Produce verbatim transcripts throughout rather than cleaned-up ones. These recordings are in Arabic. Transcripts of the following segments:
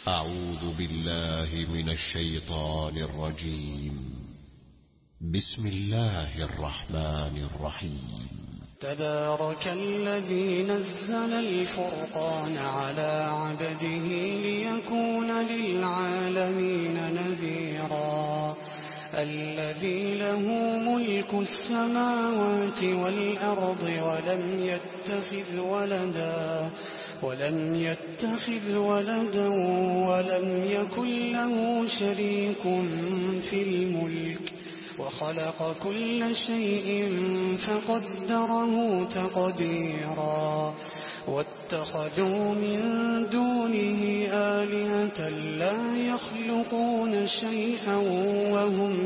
أعوذ بالله من الشيطان الرجيم. بسم الله الرحمن الرحيم. تبارك الذي نزل الفرقان على عبده ليكون للعالمين نذيرا. الذي له ملك السماوات والأرض ولم يتخذ ولدا ولم يتخذ ولدا ولم يكن له شريك في الملك وخلق كل شيء فقدره تقديرا. واتخذوا من دونه آلهة لا يخلقون شيئا وهم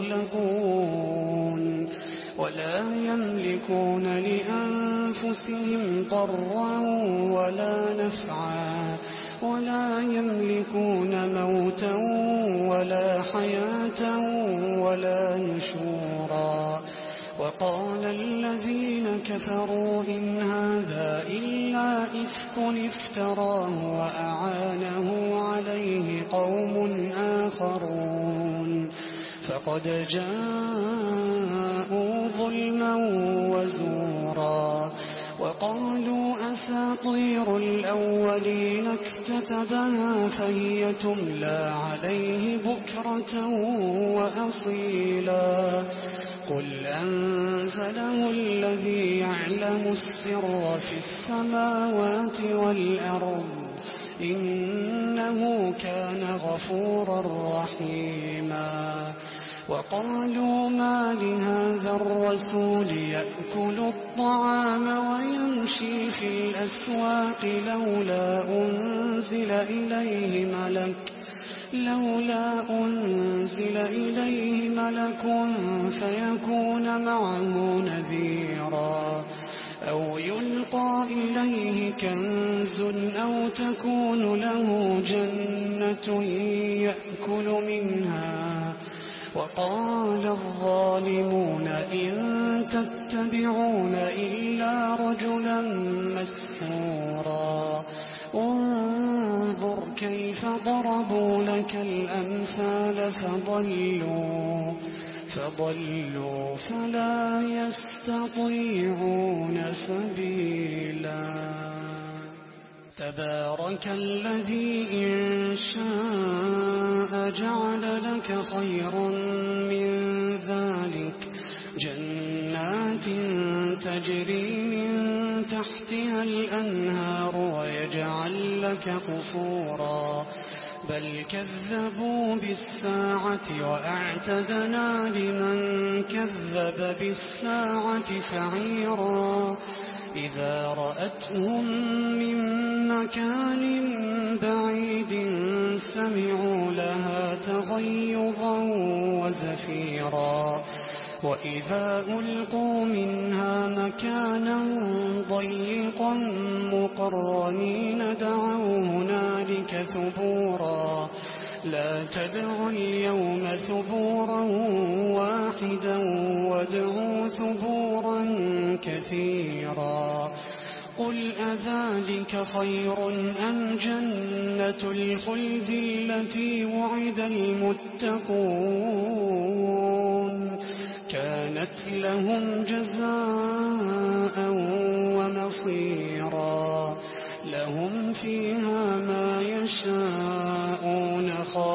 يخلقون ولا يملكون لأنفسهم ضرا ولا نفعا ولا يملكون موتا ولا حياة ولا نشورا. وقال الذين كفروا إن هذا إلا إفك افتراه وأعانه عليه قوم آخرون فقد جاءوا ظلما وزورا. وقالوا أساطير الأولين اكتتبها فهي تملى عليه بكرة وأصيلا. قل أنزله الذي يعلم السر في السماوات والأرض إنه كان غفورا رحيما. وقالوا ما لهذا الرسول يأكل الطعام ويمشي في الأسواق لولا أنزل إليه ملك لولا أنزل إليه ملك فيكون معه نذيرا. أو يلقى إليه كنز أو تكون له جنة يأكل منها. وقال الظالمون إن تتبعون إلا رجلا مسحورا. انظر كيف ضربوا لك الأمثال فضلوا فضلوا فلا يستطيعون سبيلا. تبارك الذي إن شاء جعل لك خيرا من ذلك جنات تجري من تحتها الأنهار ويجعل لك قصورا. بل كذبوا بالساعة وأعتدنا لمن كذب بالساعة سعيرا. إذا رأتهم من مكان بعيد سمعوا لها تغيظا وزفيرا. وإذا ألقوا منها مكانا ضيقا مقرنين دعوا هنالك ثبورا. لا تدعوا اليوم ثبورا واحدا وادعوا ثبورا كثيرا. قل أذلك خير أم جنة الخلد التي وعد المتقون كانت لهم جزاء ومصيرا. لهم فيها ما يشاءون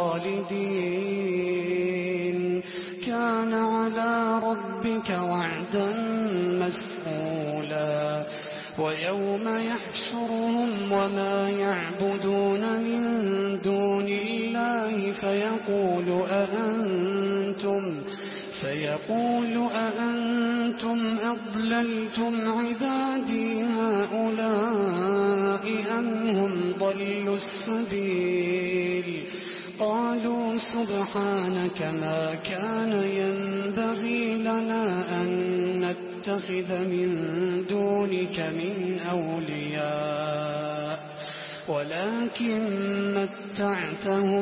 خالدين كان على ربك وعدا مسئولا. ويوم يحشرهم وما يعبدون من دون الله فيقول أأنتم فيقول أأنتم أضللتم عبادي هؤلاء أم هم ضلوا السبيل. قالوا سبحانك ما كان ينبغي لنا أن نتخذ من دونك من أولياء ولكن متعتهم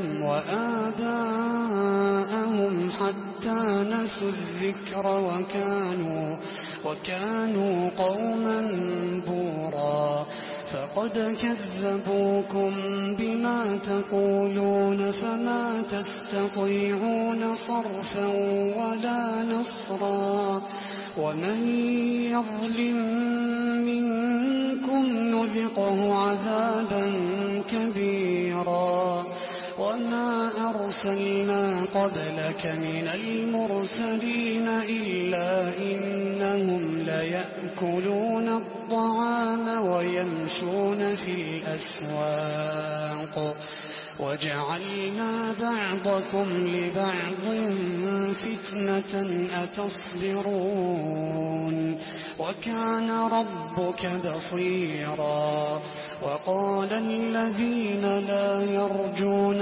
وآباءهم حتى نسوا الذكر وكانوا, وكانوا قوما بورا. فقد كذبوكم بما تقولون فما تستطيعون صرفا ولا نصرا ومن يظلم منكم نذقه عذابا كبيرا وما أرسلنا قبلك من المرسلين إلا إنهم ليأكلون الطعام ويمشون في الأسواق وجعلنا بعضكم لبعض فتنة أتصبرون وكان ربك بصيرا وقال الذين لا يرجون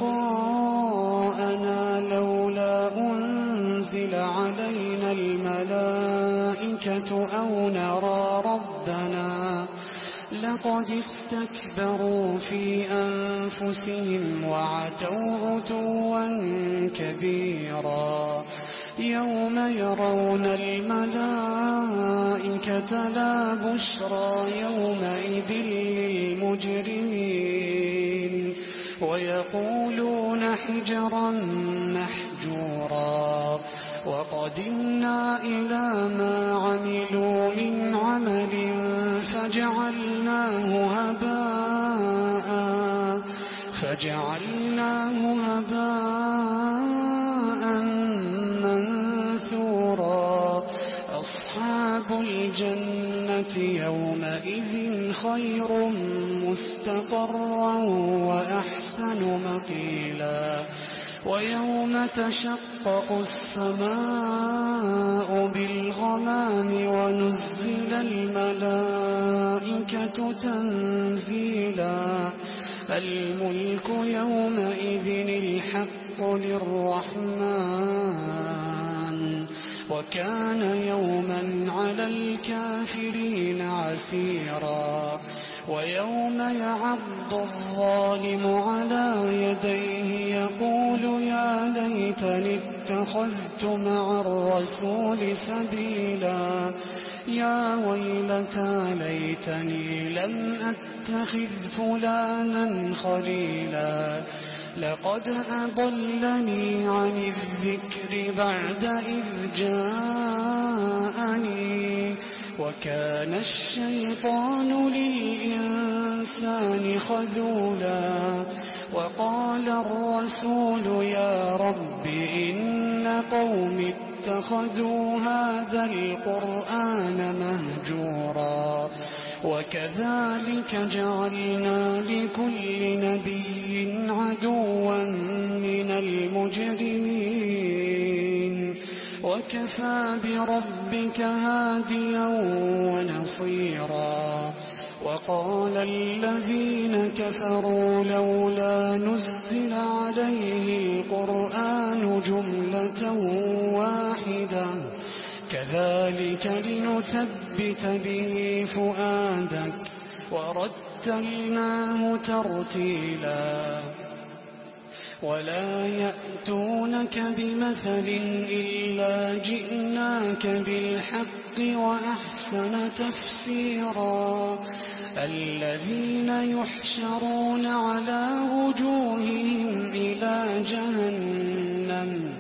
لقاءنا لولا أنزل علينا الملائكة أو نرى ربنا لقد استكبروا في أنفسهم وعتوا عتوا كبيرا يوم يرون الملائكة لا بشرى يومئذ للمجرمين ويقولون حجرا محجورا وقدمنا إلى ما عملوا من عمل فجعلناه هباء فجعلناه هباء منثورا أصحاب الجنة يومئذ خير مستقرا وأحسن مقيلا ويوم تشقق السماء بالغمام ونزل الملائكة تنزيلا الملك يومئذ الحق للرحمن وكان يوما على الكافرين عسيرا ويوم يعض الظالم على يديه يقول يا ليتني اتخذت مع الرسول سبيلا يا ويلتى ليتني لم أتخذ فلانا خليلا لقد أضلني عن الذكر بعد إذ جاءني وكان الشيطان للإنسان خذولا وقال الرسول يا رب إن قوم اتخذوا هذا القرآن مهجورا وكذلك جعلنا لكل نبي عدوا من المجرمين وكفى بربك هاديا ونصيرا وقال الذين كفروا لولا نزل عليه القرآن جملة واحدة كذلك لنثبت به فؤادك ورتلناه ترتيلا ولا يأتونك بمثل إلا جئناك بالحق وأحسن تفسيرا الذين يحشرون على وجوههم إلى جهنم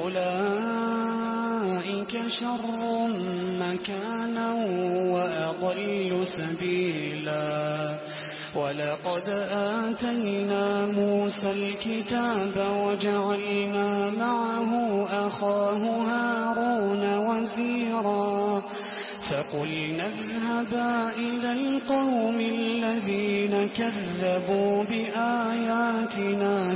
أولئك شر مكانا وأضل سبيلا ولقد آتينا موسى الكتاب وجعلنا معه أخاه هارون وزيرا فقلنا اذهبا إلى القوم الذين كذبوا بآياتنا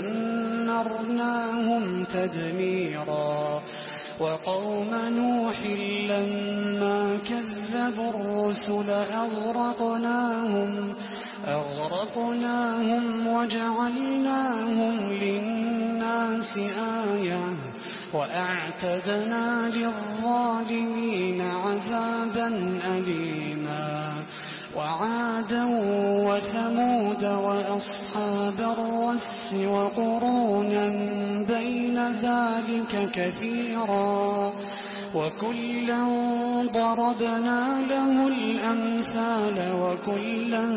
فدمرناهم تدميرا وقوم نوح لما كذبوا الرسل أغرقناهم أغرقناهم وجعلناهم للناس آية وأعتدنا للظالمين عذابا أليما وعادا وثمود وأصحاب الرس وقرونا بين ذلك كثيرا وكلا ضربنا له الأمثال وكلا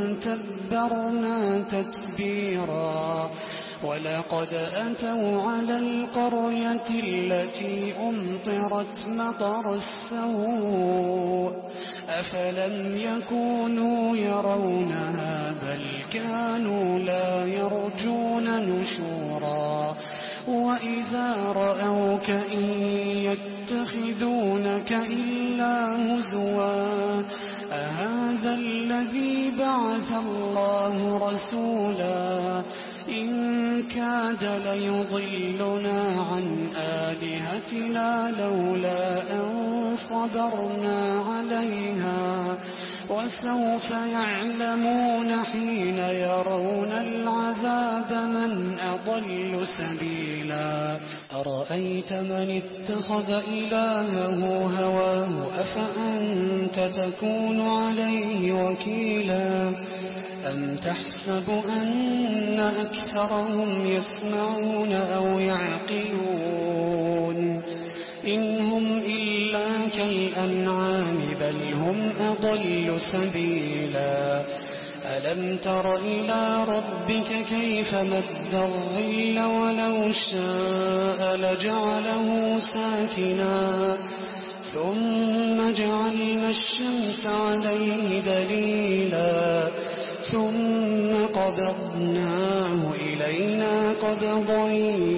تبرنا تتبيرا ولقد أتوا على القرية التي أمطرت مطر السوء أفلم يكونوا يرونها بل كانوا لا يرجون نشورا وإذا رأوك إن يتخذونك إلا هزوا أهذا الذي بعث الله رسولا إن كاد ليضلنا عن آلهتنا لولا أن صبرنا عليها وسوف يعلمون حين يرون العذاب من أضل سبيلا أرأيت من اتخذ إلهه هواه أفأنت تكون عليه وكيلا أم تحسب أن أكثرهم يسمعون أو يعقلون إن هم إلا كالأنعام بل هم أضل سبيلا ألم تر إلى ربك كيف مد الظل ولو شاء لجعله ساكنا ثم جعلنا الشمس عليه دليلا ثم قبضناه إلينا قبضا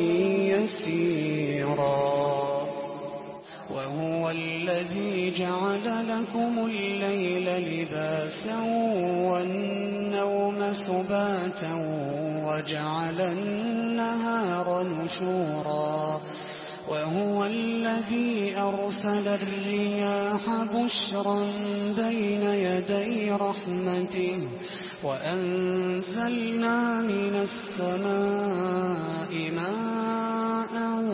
يسيرا وهو الذي جعل لكم الليل لباسا والنوم سباتا وجعل النهار نشورا وهو الذي أرسل الرياح بشرا بين يدي رحمته وأنزلنا من السماء ماء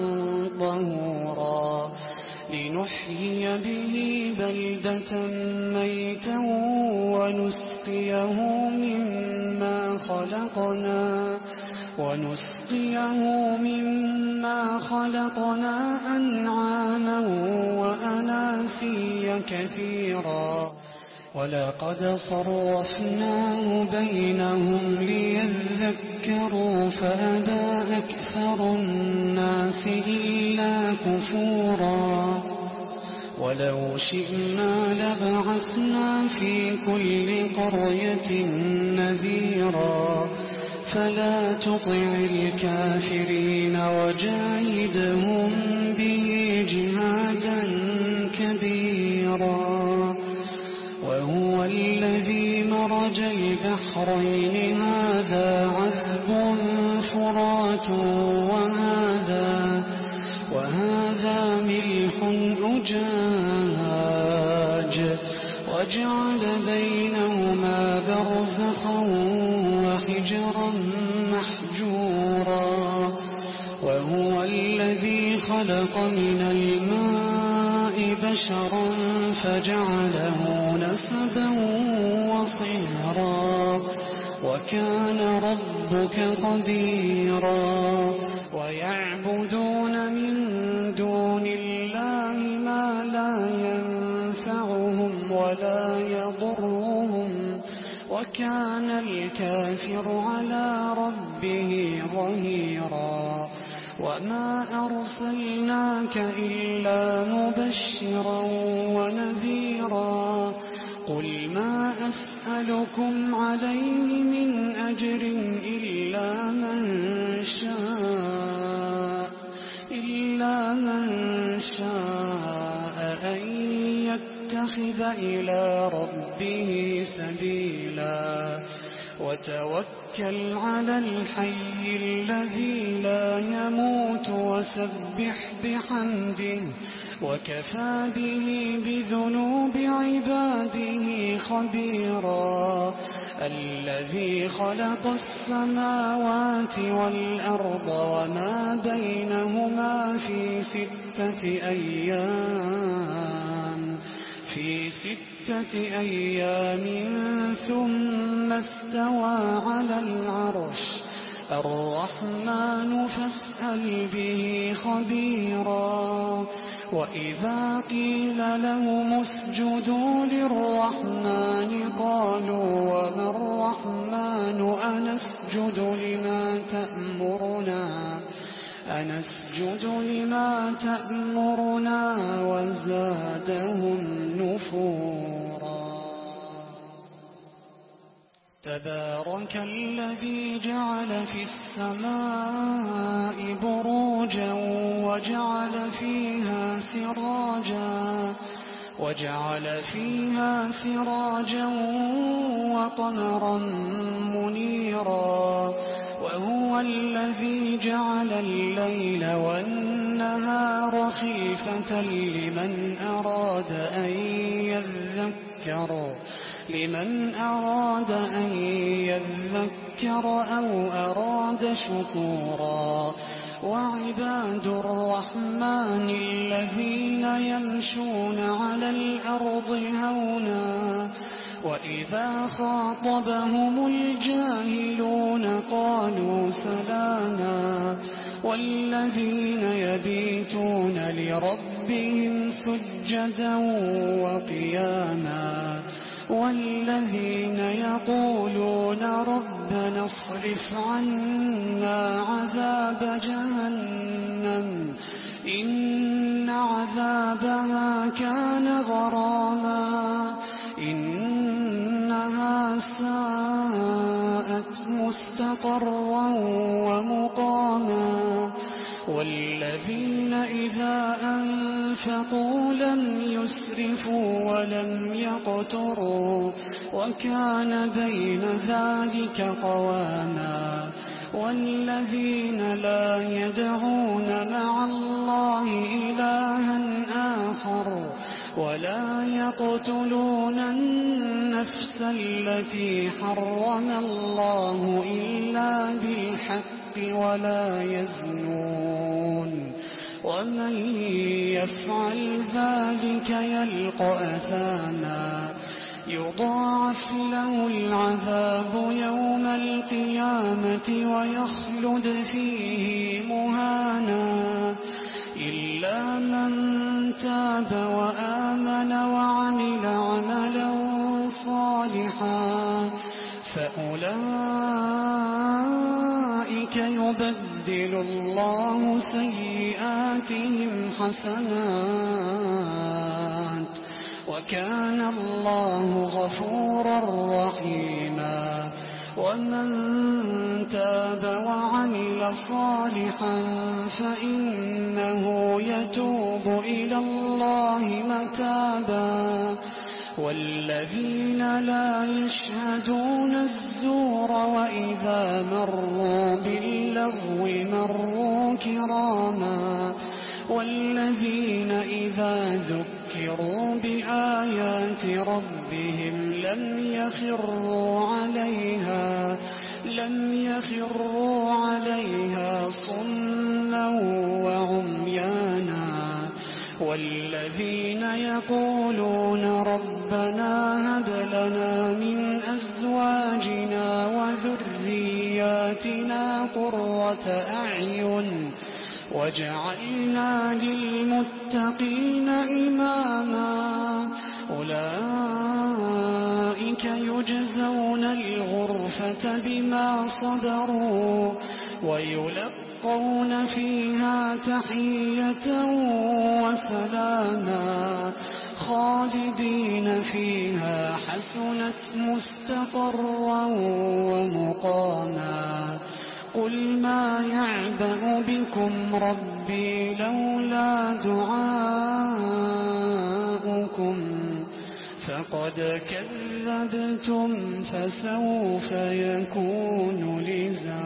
طهورا لنحيي به بلدة ميتا ونسقيه مما خلقنا ونسقيه مما خلقنا أنعاما وأناسيا كثيرا ولقد صرفناه بينهم ليذكروا فأبى أكثر الناس إلا كفورا ولو شئنا لبعثنا في كل قرية نذيرا فلا تطع الكافرين وجاهدهم به جهادا كبيرا وهو الذي مرج البحرين هذا عذب فرات وهذا وهذا ملح أجاج وجعل بينهما برزخا وحجرا محجورا وهو الذي خلق من الماء بشرا فجعله نسبا وصهرا وكان ربك قديرا ويعبدون من دون الله ما لا ينفعهم ولا يضرهم وكان الكافر على ربه ظهيرا وما أرسلناك إلا مبشرا ونذيرا قل ما أسألكم عليه من أجر إلا من شاء إلا من شاء أن يتخذ إلى ربه سبيلا وتوكل على الحي الذي لا يموت وسبح بحمده وكفى به بذنوب عباده خبيرا الذي خلق السماوات والأرض وما بينهما في ستة أيام في ستة أيام ثم استوى على العرش الرحمن فاسأل به خبيرا وإذا قيل لهم اسجدوا للرحمن قالوا وما الرحمن أنسجد لما تأمرنا أنسجد لما تأمرنا وزادهم نفورا. تبارك الذي جعل في السماء بروجا وجعل فيها سراجا وجعل فيها سراجا وقمرا منيرا. وهو الذي جعل الليل والنهار خلفة لمن أراد أن يذكر لمن أراد أن يذكر أو أراد شكورا. وعباد الرحمن الذين يمشون على الأرض هونا وإذا خاطبهم الجاهلون قالوا سلاما. والذين يبيتون لربهم سجدا وقياما. والذين يقولون ربنا اصرف عنا عذاب جهنم إن عذابها كان غراما إنها ساءت مستقرا ومقاما. والذين إذا أنفقوا لم يسرفوا ولم يقتروا وكان بين ذلك قواما. والذين لا يدعون مع الله إلها آخر ولا يقتلون النفس التي حرم الله إلا بالحق ولا يزنون ومن يفعل ذلك يلقى أثاما يضاعف له العذاب يوم القيامة ويخلد فيه مهانا إلا من تاب وآمن وعمل عملا صالحا فأولئك يبدل الله سيئاتهم حسنات وكان الله غفورا رحيما. ومن تاب وعمل صالحا فإنه يتوب إلى الله متابا. والذين لا يشهدون الزور وإذا مروا باللغو مروا كراما. والذين إذا ذكروا بآيات ربهم لم يخروا عليها لم يخروا عليها صما وعميانا. والذين يقولون ربنا هب لنا من أزواجنا وذرياتنا قرة أعين وجعلنا للمتقين إماما. أولئك يجزون الغرفة بما صبروا ويلقون فيها تحية وسلاما خالدين فيها حسنت مستقرا ومقاما. قل ما يعبأ بكم ربي لولا دعاؤكم فقد كذبتم فسوف يكون لزاما.